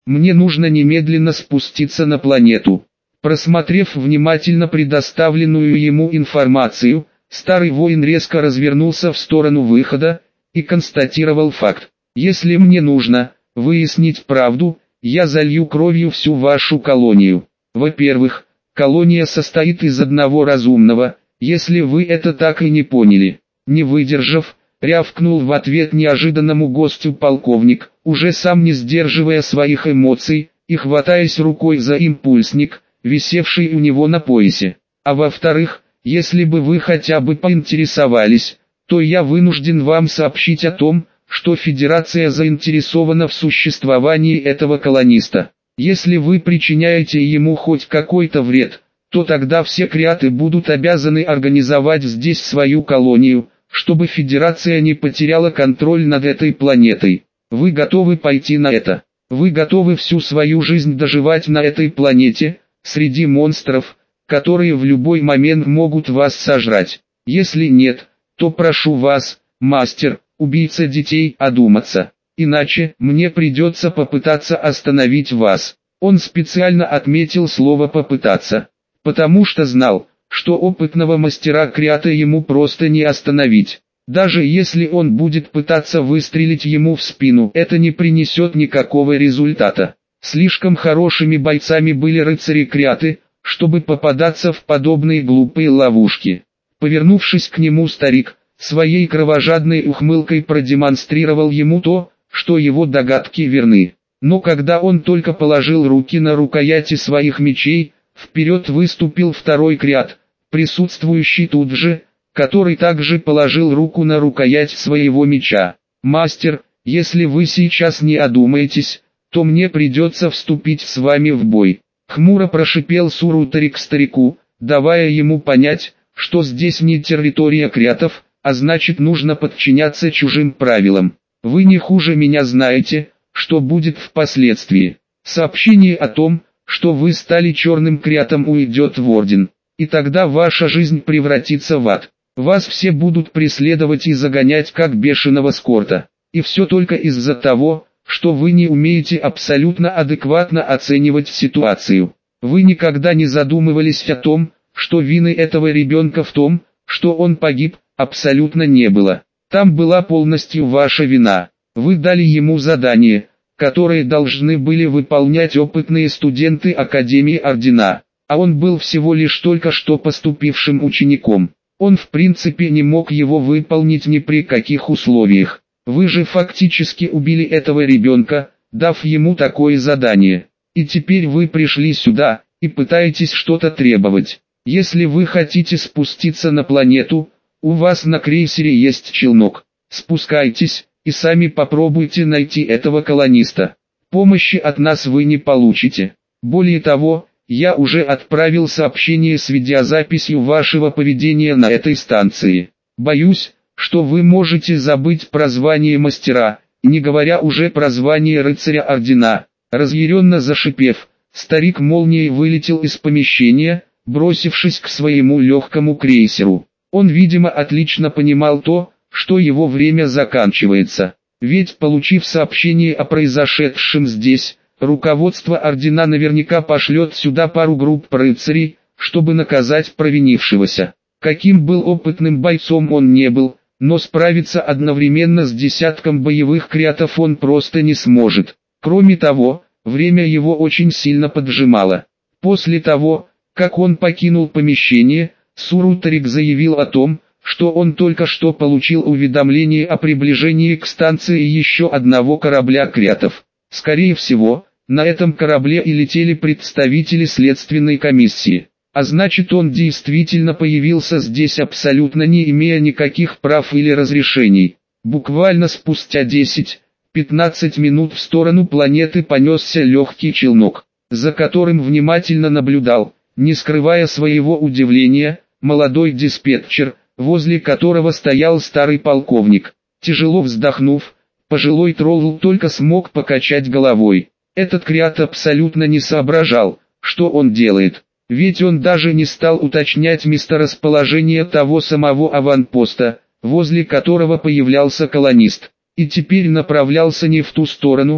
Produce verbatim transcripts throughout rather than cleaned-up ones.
Мне нужно немедленно спуститься на планету. Просмотрев внимательно предоставленную ему информацию, старый воин резко развернулся в сторону выхода и констатировал факт. Если мне нужно выяснить правду, я залью кровью всю вашу колонию. Во-первых, колония состоит из одного разумного, если вы это так и не поняли. Не выдержав, рявкнул в ответ неожиданному гостю полковник, уже сам не сдерживая своих эмоций и хватаясь рукой за импульсник, висевший у него на поясе. А во-вторых, если бы вы хотя бы поинтересовались, то я вынужден вам сообщить о том, что Федерация заинтересована в существовании этого колониста. Если вы причиняете ему хоть какой-то вред, то тогда все креаты будут обязаны организовать здесь свою колонию, чтобы Федерация не потеряла контроль над этой планетой. Вы готовы пойти на это? Вы готовы всю свою жизнь доживать на этой планете, среди монстров, которые в любой момент могут вас сожрать? Если нет, то прошу вас, мастер, убийца детей, одуматься. Иначе мне придется попытаться остановить вас. Он специально отметил слово «попытаться», потому что знал, что опытного мастера Креата ему просто не остановить. Даже если он будет пытаться выстрелить ему в спину, это не принесет никакого результата. Слишком хорошими бойцами были рыцари Креаты, чтобы попадаться в подобные глупые ловушки. Повернувшись к нему, старик своей кровожадной ухмылкой продемонстрировал ему то, что его догадки верны. Но когда он только положил руки на рукояти своих мечей, вперед выступил второй Креат, присутствующий тут же, который также положил руку на рукоять своего меча. «Мастер, если вы сейчас не одумаетесь, то мне придется вступить с вами в бой», — хмуро прошипел Сурутарик старику, давая ему понять, что здесь не территория креатов, а значит нужно подчиняться чужим правилам. «Вы не хуже меня знаете, что будет впоследствии. Сообщение о том, что вы стали черным креатом, уйдет в Орден, и тогда ваша жизнь превратится в ад. Вас все будут преследовать и загонять как бешеного скорта. И все только из-за того, что вы не умеете абсолютно адекватно оценивать ситуацию. Вы никогда не задумывались о том, что вины этого ребенка в том, что он погиб, абсолютно не было. Там была полностью ваша вина. Вы дали ему задание, которое должны были выполнять опытные студенты Академии Ордена, а он был всего лишь только что поступившим учеником. Он в принципе не мог его выполнить ни при каких условиях. Вы же фактически убили этого ребенка, дав ему такое задание. И теперь вы пришли сюда, и пытаетесь что-то требовать. Если вы хотите спуститься на планету, у вас на крейсере есть челнок. Спускайтесь, и сами попробуйте найти этого колониста. Помощи от нас вы не получите. Более того, я уже отправил сообщение с видеозаписью вашего поведения на этой станции. Боюсь, что вы можете забыть про звание мастера, не говоря уже про звание рыцаря Ордена. Разъяренно зашипев, старик молнией вылетел из помещения, бросившись к своему легкому крейсеру. Он, видимо, отлично понимал то, что его время заканчивается. Ведь, получив сообщение о произошедшем здесь, руководство Ордена наверняка пошлет сюда пару групп рыцарей, чтобы наказать провинившегося. Каким был опытным бойцом он не был, но справиться одновременно с десятком боевых креатов он просто не сможет. Кроме того, время его очень сильно поджимало. После того, как он покинул помещение, Сурутарик заявил о том, что он только что получил уведомление о приближении к станции еще одного корабля креатов. Скорее всего, на этом корабле и летели представители следственной комиссии. А значит, он действительно появился здесь абсолютно не имея никаких прав или разрешений. Буквально спустя десять-пятнадцать минут в сторону планеты понесся легкий челнок, за которым внимательно наблюдал, не скрывая своего удивления, молодой диспетчер, возле которого стоял старый полковник. Тяжело вздохнув, пожилой тролл только смог покачать головой. Этот креат абсолютно не соображал, что он делает. Ведь он даже не стал уточнять месторасположение того самого аванпоста, возле которого появлялся колонист, и теперь направлялся не в ту сторону,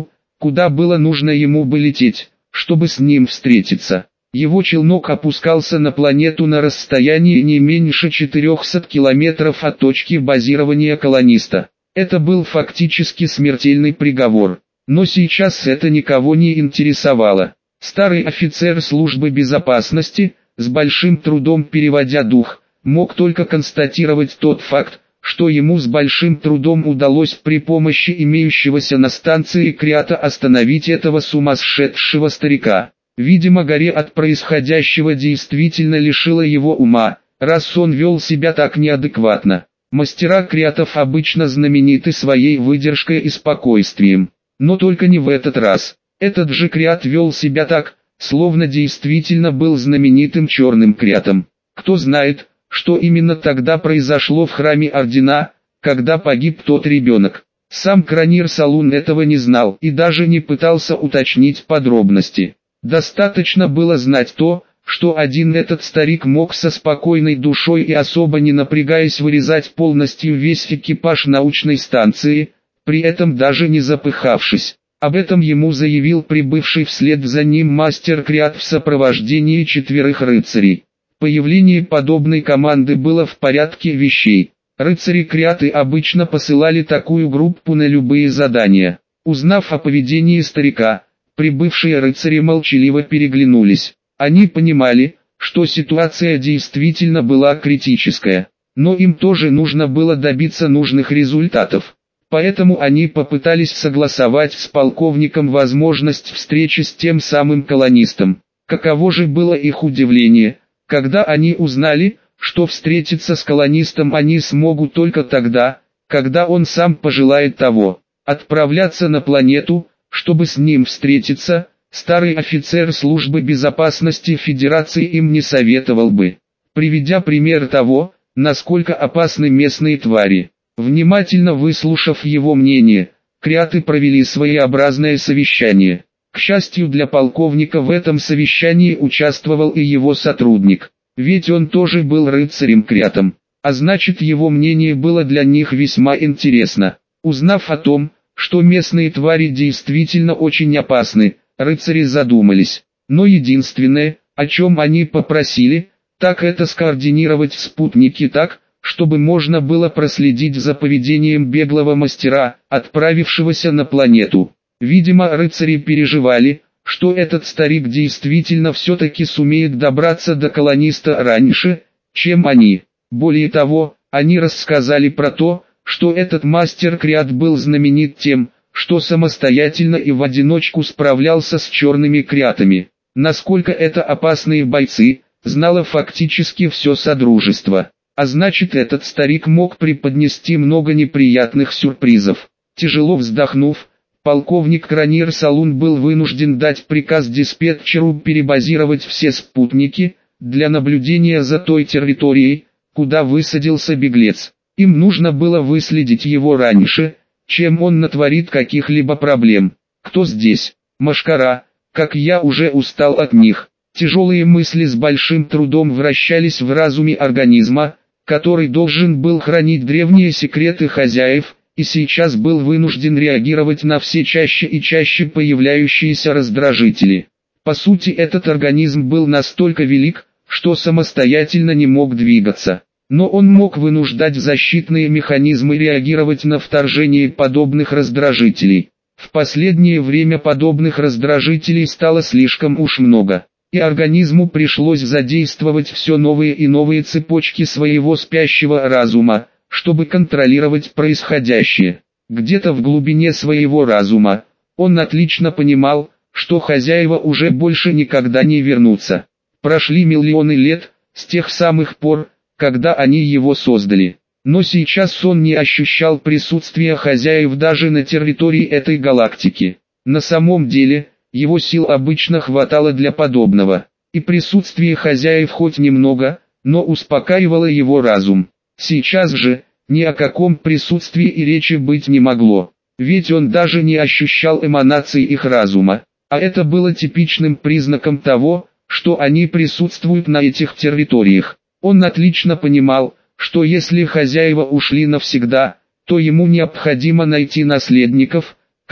куда было нужно ему бы лететь, чтобы с ним встретиться. Его челнок опускался на планету на расстоянии не меньше четырехсот километров от точки базирования колониста. Это был фактически смертельный приговор. Но сейчас это никого не интересовало. Старый офицер службы безопасности, с большим трудом переводя дух, мог только констатировать тот факт, что ему с большим трудом удалось при помощи имеющегося на станции Криата остановить этого сумасшедшего старика. Видимо, горе от происходящего действительно лишило его ума, раз он вел себя так неадекватно. Мастера Криатов обычно знамениты своей выдержкой и спокойствием. Но только не в этот раз. Этот же Криат вел себя так, словно действительно был знаменитым черным Криатом. Кто знает, что именно тогда произошло в храме Ордена, когда погиб тот ребенок. Сам Кранир Салун этого не знал и даже не пытался уточнить подробности. Достаточно было знать то, что один этот старик мог со спокойной душой и особо не напрягаясь вырезать полностью весь экипаж научной станции, при этом даже не запыхавшись. Об этом ему заявил прибывший вслед за ним мастер Криат в сопровождении четверых рыцарей. Появление подобной команды было в порядке вещей. Рыцари-криаты обычно посылали такую группу на любые задания. Узнав о поведении старика, прибывшие рыцари молчаливо переглянулись. Они понимали, что ситуация действительно была критическая, но им тоже нужно было добиться нужных результатов. Поэтому они попытались согласовать с полковником возможность встречи с тем самым колонистом. Каково же было их удивление, когда они узнали, что встретиться с колонистом они смогут только тогда, когда он сам пожелает того. Отправляться на планету, чтобы с ним встретиться, старый офицер службы безопасности Федерации им не советовал бы. Приведя пример того, насколько опасны местные твари. Внимательно выслушав его мнение, криаты провели своеобразное совещание. К счастью для полковника, в этом совещании участвовал и его сотрудник. Ведь он тоже был рыцарем-криатом, а значит его мнение было для них весьма интересно. Узнав о том, что местные твари действительно очень опасны, рыцари задумались. Но единственное, о чем они попросили, так это скоординировать спутники так, чтобы можно было проследить за поведением беглого мастера, отправившегося на планету. Видимо, рыцари переживали, что этот старик действительно все-таки сумеет добраться до колониста раньше, чем они. Более того, они рассказали про то, что этот мастер-криат был знаменит тем, что самостоятельно и в одиночку справлялся с черными криатами. Насколько это опасные бойцы, знало фактически все содружество. А значит, этот старик мог преподнести много неприятных сюрпризов. Тяжело вздохнув, полковник Кранир Салун был вынужден дать приказ диспетчеру перебазировать все спутники, для наблюдения за той территорией, куда высадился беглец. Им нужно было выследить его раньше, чем он натворит каких-либо проблем. Кто здесь? Машкара, как я уже устал от них. Тяжелые мысли с большим трудом вращались в разуме организма, который должен был хранить древние секреты хозяев, и сейчас был вынужден реагировать на все чаще и чаще появляющиеся раздражители. По сути, этот организм был настолько велик, что самостоятельно не мог двигаться. Но он мог вынуждать защитные механизмы реагировать на вторжение подобных раздражителей. В последнее время подобных раздражителей стало слишком уж много, и организму пришлось задействовать все новые и новые цепочки своего спящего разума, чтобы контролировать происходящее. Где-то в глубине своего разума, он отлично понимал, что хозяева уже больше никогда не вернутся. Прошли миллионы лет, с тех самых пор, когда они его создали. Но сейчас он не ощущал присутствия хозяев даже на территории этой галактики. На самом деле, его сил обычно хватало для подобного. И присутствие хозяев хоть немного, но успокаивало его разум. Сейчас же, ни о каком присутствии и речи быть не могло. Ведь он даже не ощущал эманаций их разума. А это было типичным признаком того, что они присутствуют на этих территориях. Он отлично понимал, что если хозяева ушли навсегда, то ему необходимо найти наследников,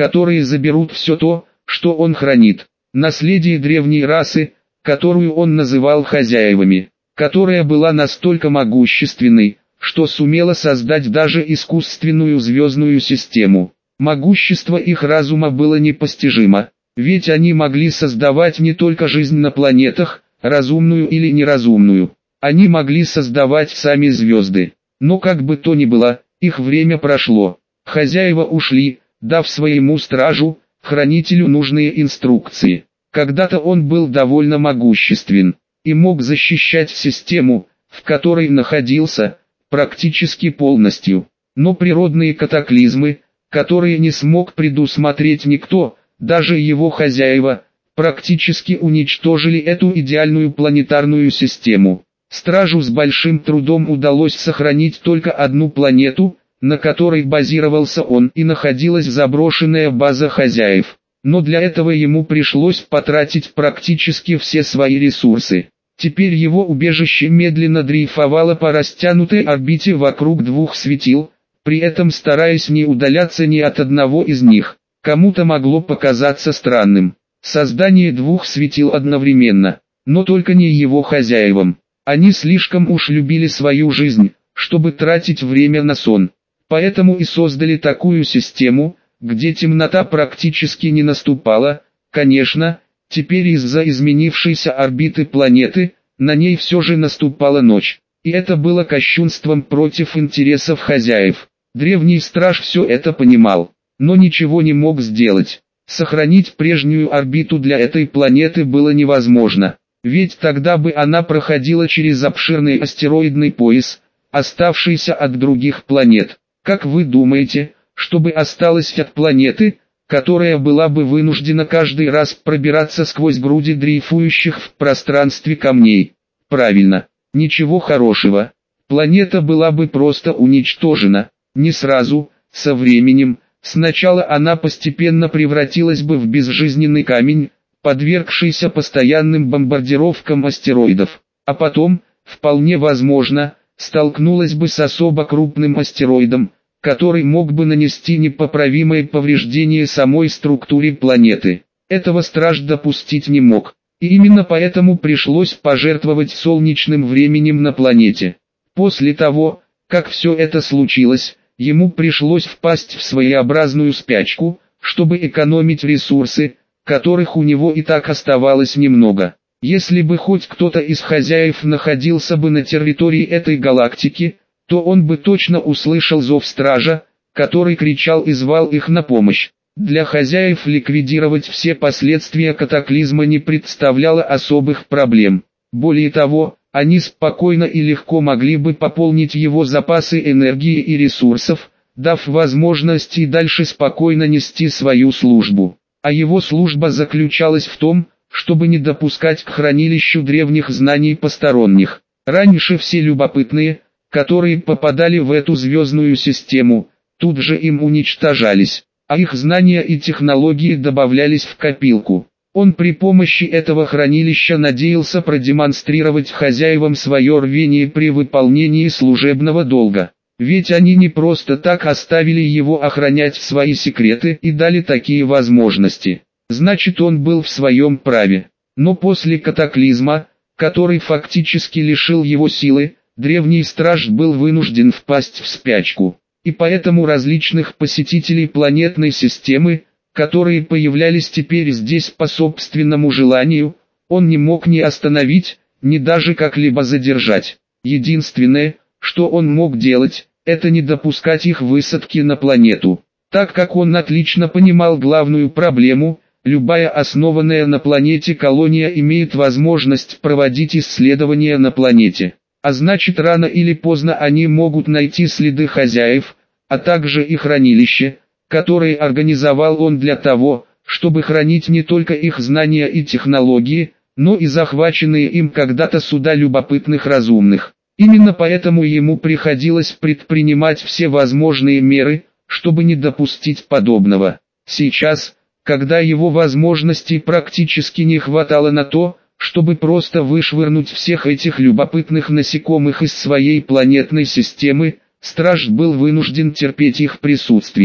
которые заберут все то, что он хранит. Наследие древней расы, которую он называл хозяевами, которая была настолько могущественной, что сумела создать даже искусственную звездную систему. Могущество их разума было непостижимо, ведь они могли создавать не только жизнь на планетах, разумную или неразумную. Они могли создавать сами звезды. Но как бы то ни было, их время прошло. Хозяева ушли, дав своему стражу, хранителю нужные инструкции. Когда-то он был довольно могуществен и мог защищать систему, в которой находился, практически полностью. Но природные катаклизмы, которые не смог предусмотреть никто, даже его хозяева, практически уничтожили эту идеальную планетарную систему. Стражу с большим трудом удалось сохранить только одну планету, на которой базировался он, и находилась заброшенная база хозяев. Но для этого ему пришлось потратить практически все свои ресурсы. Теперь его убежище медленно дрейфовало по растянутой орбите вокруг двух светил, при этом стараясь не удаляться ни от одного из них. Кому-то могло показаться странным создание двух светил одновременно, но только не его хозяевам. Они слишком уж любили свою жизнь, чтобы тратить время на сон. Поэтому и создали такую систему, где темнота практически не наступала. Конечно, теперь из-за изменившейся орбиты планеты, на ней все же наступала ночь. И это было кощунством против интересов хозяев. Древний страж все это понимал, но ничего не мог сделать. Сохранить прежнюю орбиту для этой планеты было невозможно, ведь тогда бы она проходила через обширный астероидный пояс, оставшийся от других планет. Как вы думаете, что бы осталось от планеты, которая была бы вынуждена каждый раз пробираться сквозь груди дрейфующих в пространстве камней? Правильно, ничего хорошего. Планета была бы просто уничтожена. Не сразу, со временем. Сначала она постепенно превратилась бы в безжизненный камень, подвергшийся постоянным бомбардировкам астероидов. А потом, вполне возможно, столкнулась бы с особо крупным астероидом, который мог бы нанести непоправимые повреждения самой структуре планеты. Этого страж допустить не мог, и именно поэтому пришлось пожертвовать солнечным временем на планете. После того, как все это случилось, ему пришлось впасть в своеобразную спячку, чтобы экономить ресурсы, которых у него и так оставалось немного. Если бы хоть кто-то из хозяев находился бы на территории этой галактики, то он бы точно услышал зов стража, который кричал и звал их на помощь. Для хозяев ликвидировать все последствия катаклизма не представляло особых проблем. Более того, они спокойно и легко могли бы пополнить его запасы энергии и ресурсов, дав возможность и дальше спокойно нести свою службу. А его служба заключалась в том, чтобы не допускать к хранилищу древних знаний посторонних. Раньше все любопытные, которые попадали в эту звездную систему, тут же им уничтожались, а их знания и технологии добавлялись в копилку. Он при помощи этого хранилища надеялся продемонстрировать хозяевам свое рвение при выполнении служебного долга. Ведь они не просто так оставили его охранять свои секреты и дали такие возможности. Значит, он был в своем праве. Но после катаклизма, который фактически лишил его силы, древний страж был вынужден впасть в спячку. И поэтому различных посетителей планетной системы, которые появлялись теперь здесь по собственному желанию, он не мог ни остановить, ни даже как-либо задержать. Единственное, что он мог делать, это не допускать их высадки на планету. Так как он отлично понимал главную проблему, любая основанная на планете колония имеет возможность проводить исследования на планете. А значит, рано или поздно они могут найти следы хозяев, а также и хранилище, которые организовал он для того, чтобы хранить не только их знания и технологии, но и захваченные им когда-то суда любопытных разумных. Именно поэтому ему приходилось предпринимать все возможные меры, чтобы не допустить подобного. Сейчас, когда его возможностей практически не хватало на то, чтобы просто вышвырнуть всех этих любопытных насекомых из своей планетной системы, страж был вынужден терпеть их присутствие.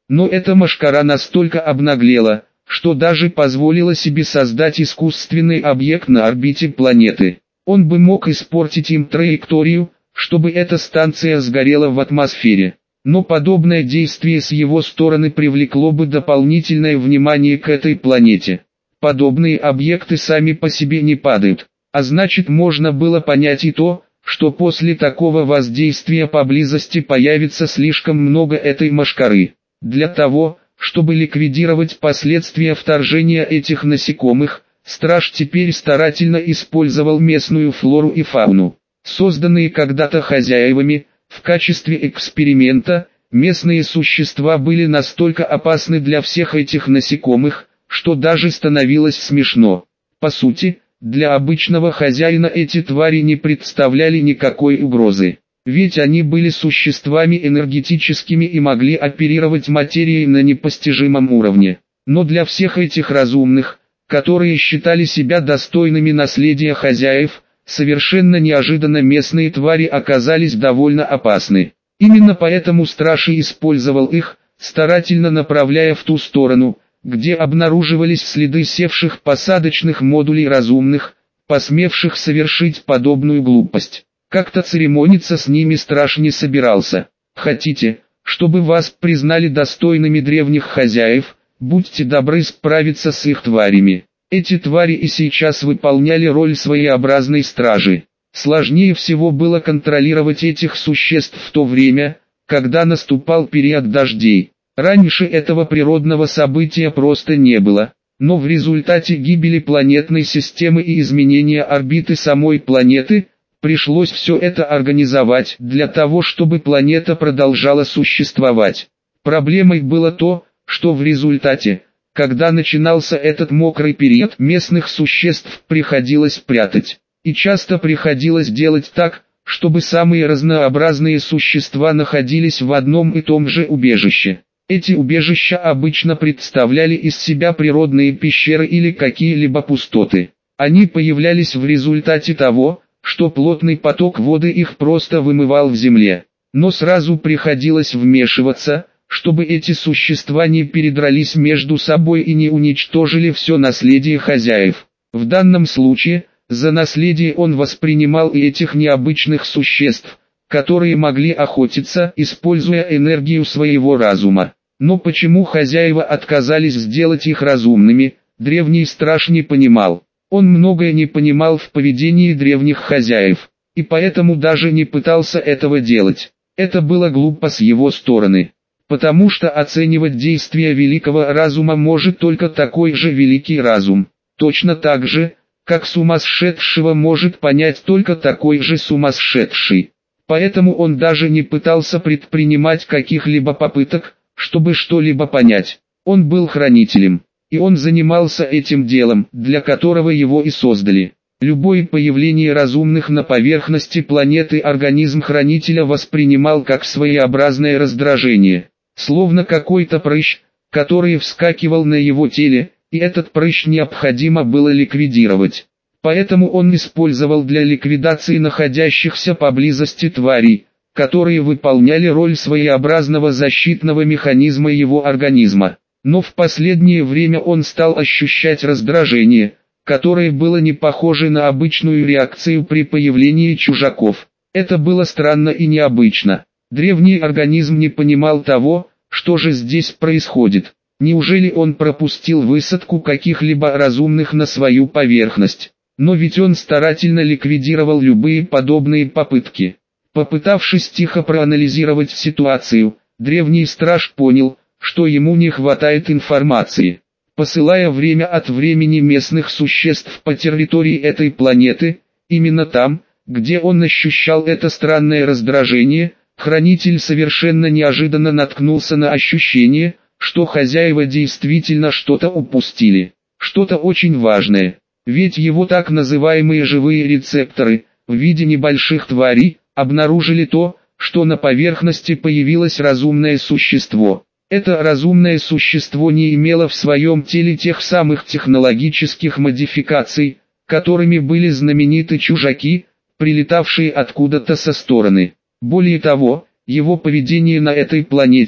Но эта мошкара настолько обнаглела, что даже позволила себе создать искусственный объект на орбите планеты. Он бы мог испортить им траекторию, чтобы эта станция сгорела в атмосфере. Но подобное действие с его стороны привлекло бы дополнительное внимание к этой планете. Подобные объекты сами по себе не падают, а значит можно было понять и то, что после такого воздействия поблизости появится слишком много этой мошкары. Для того, чтобы ликвидировать последствия вторжения этих насекомых, страж теперь старательно использовал местную флору и фауну. Созданные когда-то хозяевами, в качестве эксперимента, местные существа были настолько опасны для всех этих насекомых, что даже становилось смешно. По сути, для обычного хозяина эти твари не представляли никакой угрозы. Ведь они были существами энергетическими и могли оперировать материей на непостижимом уровне. Но для всех этих разумных, которые считали себя достойными наследия хозяев, совершенно неожиданно местные твари оказались довольно опасны. Именно поэтому страж и использовал их, старательно направляя в ту сторону, где обнаруживались следы севших посадочных модулей разумных, посмевших совершить подобную глупость. Как-то церемониться с ними страж не собирался. Хотите, чтобы вас признали достойными древних хозяев, будьте добры справиться с их тварями. Эти твари и сейчас выполняли роль своеобразной стражи. Сложнее всего было контролировать этих существ в то время, когда наступал период дождей. Раньше этого природного события просто не было, но в результате гибели планетной системы и изменения орбиты самой планеты, пришлось все это организовать для того, чтобы планета продолжала существовать. Проблемой было то, что в результате, когда начинался этот мокрый период, местных существ приходилось прятать. И часто приходилось делать так, чтобы самые разнообразные существа находились в одном и том же убежище. Эти убежища обычно представляли из себя природные пещеры или какие-либо пустоты. Они появлялись в результате того, что плотный поток воды их просто вымывал в земле. Но сразу приходилось вмешиваться, чтобы эти существа не передрались между собой и не уничтожили все наследие хозяев. В данном случае, за наследие он воспринимал и этих необычных существ, которые могли охотиться, используя энергию своего разума. Но почему хозяева отказались сделать их разумными, древний страж не понимал. Он многое не понимал в поведении древних хозяев, и поэтому даже не пытался этого делать. Это было глупо с его стороны. Потому что оценивать действия великого разума может только такой же великий разум. Точно так же, как сумасшедшего может понять только такой же сумасшедший. Поэтому он даже не пытался предпринимать каких-либо попыток, чтобы что-либо понять. Он был хранителем, и он занимался этим делом, для которого его и создали. Любое появление разумных на поверхности планеты организм хранителя воспринимал как своеобразное раздражение. Словно какой-то прыщ, который вскакивал на его теле, и этот прыщ необходимо было ликвидировать. Поэтому он использовал для ликвидации находящихся поблизости тварей, которые выполняли роль своеобразного защитного механизма его организма. Но в последнее время он стал ощущать раздражение, которое было не похоже на обычную реакцию при появлении чужаков. Это было странно и необычно. Древний организм не понимал того, что же здесь происходит. Неужели он пропустил высадку каких-либо разумных на свою поверхность? Но ведь он старательно ликвидировал любые подобные попытки. Попытавшись тихо проанализировать ситуацию, древний страж понял, что ему не хватает информации. Посылая время от времени местных существ по территории этой планеты, именно там, где он ощущал это странное раздражение, хранитель совершенно неожиданно наткнулся на ощущение, что хозяева действительно что-то упустили, что-то очень важное. Ведь его так называемые живые рецепторы, в виде небольших тварей, обнаружили то, что на поверхности появилось разумное существо. Это разумное существо не имело в своем теле тех самых технологических модификаций, которыми были знамениты чужаки, прилетавшие откуда-то со стороны. Более того, его поведение на этой планете,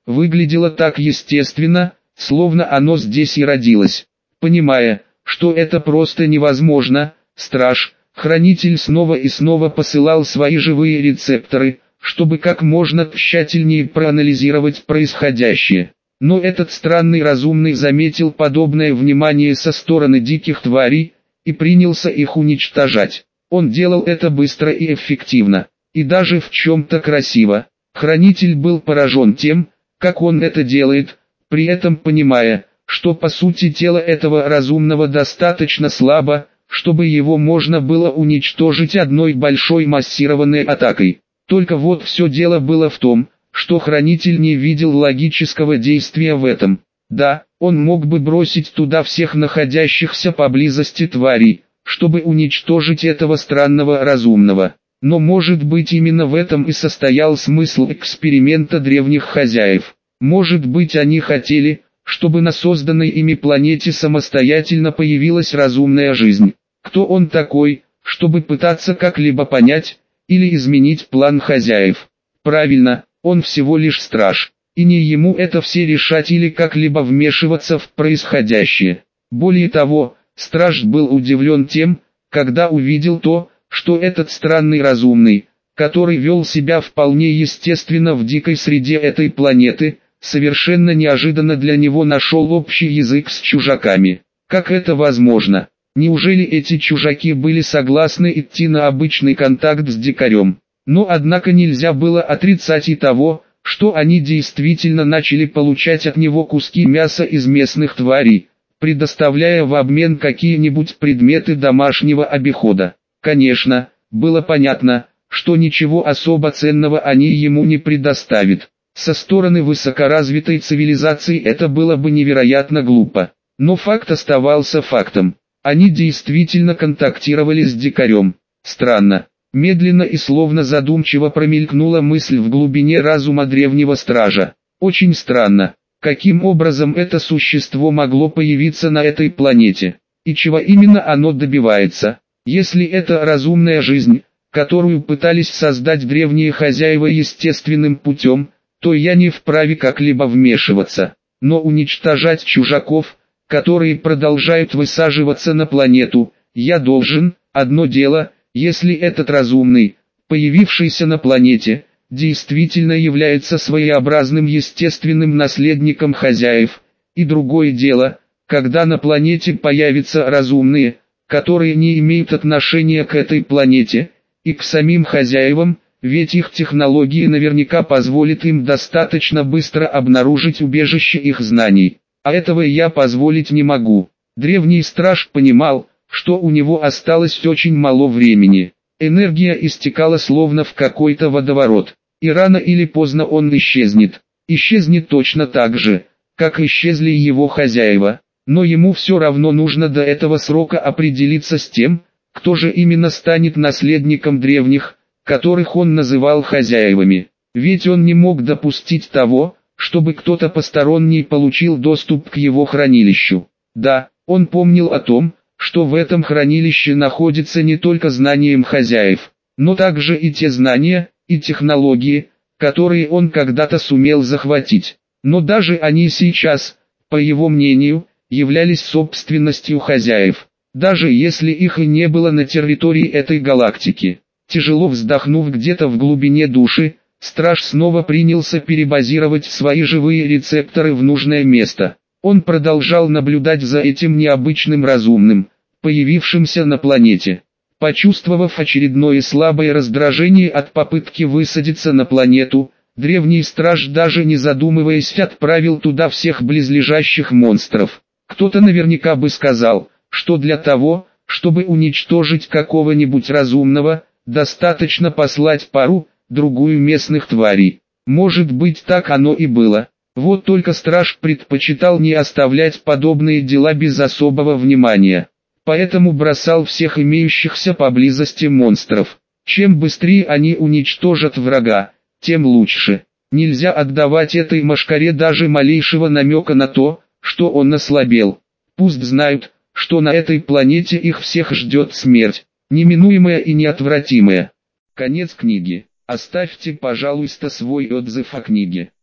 выглядело так естественно, словно оно здесь и родилось. Понимая, что это просто невозможно, страж, хранитель снова и снова посылал свои живые рецепторы, чтобы как можно тщательнее проанализировать происходящее. Но этот странный разумный заметил подобное внимание со стороны диких тварей и принялся их уничтожать. Он делал это быстро и эффективно, и даже в чем-то красиво. Хранитель был поражен тем, как он это делает, при этом понимая, что по сути тело этого разумного достаточно слабо, чтобы его можно было уничтожить одной большой массированной атакой. Только вот все дело было в том, что хранитель не видел логического действия в этом. Да, он мог бы бросить туда всех находящихся поблизости тварей, чтобы уничтожить этого странного разумного. Но может быть именно в этом и состоял смысл эксперимента древних хозяев. Может быть они хотели, чтобы на созданной ими планете самостоятельно появилась разумная жизнь. Кто он такой, чтобы пытаться как-либо понять или изменить план хозяев? Правильно, он всего лишь страж, и не ему это все решать или как-либо вмешиваться в происходящее. Более того, страж был удивлен тем, когда увидел то, что этот странный разумный, который вел себя вполне естественно в дикой среде этой планеты, совершенно неожиданно для него нашел общий язык с чужаками. Как это возможно? Неужели эти чужаки были согласны идти на обычный контакт с дикарем? Но однако нельзя было отрицать и того, что они действительно начали получать от него куски мяса из местных тварей, предоставляя в обмен какие-нибудь предметы домашнего обихода. Конечно, было понятно, что ничего особо ценного они ему не предоставят. Со стороны высокоразвитой цивилизации это было бы невероятно глупо. Но факт оставался фактом. Они действительно контактировали с дикарем. Странно. Медленно и словно задумчиво промелькнула мысль в глубине разума древнего стража. Очень странно, каким образом это существо могло появиться на этой планете, и чего именно оно добивается. Если это разумная жизнь, которую пытались создать древние хозяева естественным путем, то я не вправе как-либо вмешиваться. Но уничтожать чужаков, которые продолжают высаживаться на планету, я должен. Одно дело, если этот разумный, появившийся на планете, действительно является своеобразным естественным наследником хозяев, и другое дело, когда на планете появятся разумные, которые не имеют отношения к этой планете, и к самим хозяевам, ведь их технологии наверняка позволят им достаточно быстро обнаружить убежище их знаний. А этого я позволить не могу. Древний страж понимал, что у него осталось очень мало времени. Энергия истекала словно в какой-то водоворот, и рано или поздно он исчезнет. Исчезнет точно так же, как исчезли его хозяева. Но ему все равно нужно до этого срока определиться с тем, кто же именно станет наследником древних, которых он называл хозяевами. Ведь он не мог допустить того, чтобы кто-то посторонний получил доступ к его хранилищу. Да, он помнил о том, что в этом хранилище находится не только знанием хозяев, но также и те знания, и технологии, которые он когда-то сумел захватить. Но даже они сейчас, по его мнению, являлись собственностью хозяев, даже если их и не было на территории этой галактики. Тяжело вздохнув где-то в глубине души, страж снова принялся перебазировать свои живые рецепторы в нужное место. Он продолжал наблюдать за этим необычным разумным, появившимся на планете. Почувствовав очередное слабое раздражение от попытки высадиться на планету, древний страж, даже не задумываясь, отправил туда всех близлежащих монстров. Кто-то наверняка бы сказал, что для того, чтобы уничтожить какого-нибудь разумного, достаточно послать пару-другую местных тварей. Может быть, так оно и было. Вот только страж предпочитал не оставлять подобные дела без особого внимания. Поэтому бросал всех имеющихся поблизости монстров. Чем быстрее они уничтожат врага, тем лучше. Нельзя отдавать этой мошкаре даже малейшего намека на то, что он ослабел. Пусть знают, что на этой планете их всех ждет смерть, неминуемая и неотвратимая. Конец книги. Оставьте, пожалуйста, свой отзыв о книге.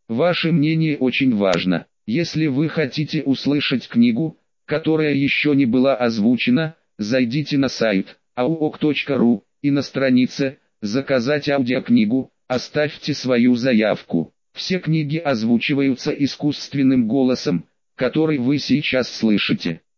Ваше мнение очень важно. Если вы хотите услышать книгу, которая еще не была озвучена, зайдите на сайт ауок точка ру и на странице «Заказать аудиокнигу» оставьте свою заявку. Все книги озвучиваются искусственным голосом, который вы сейчас слышите.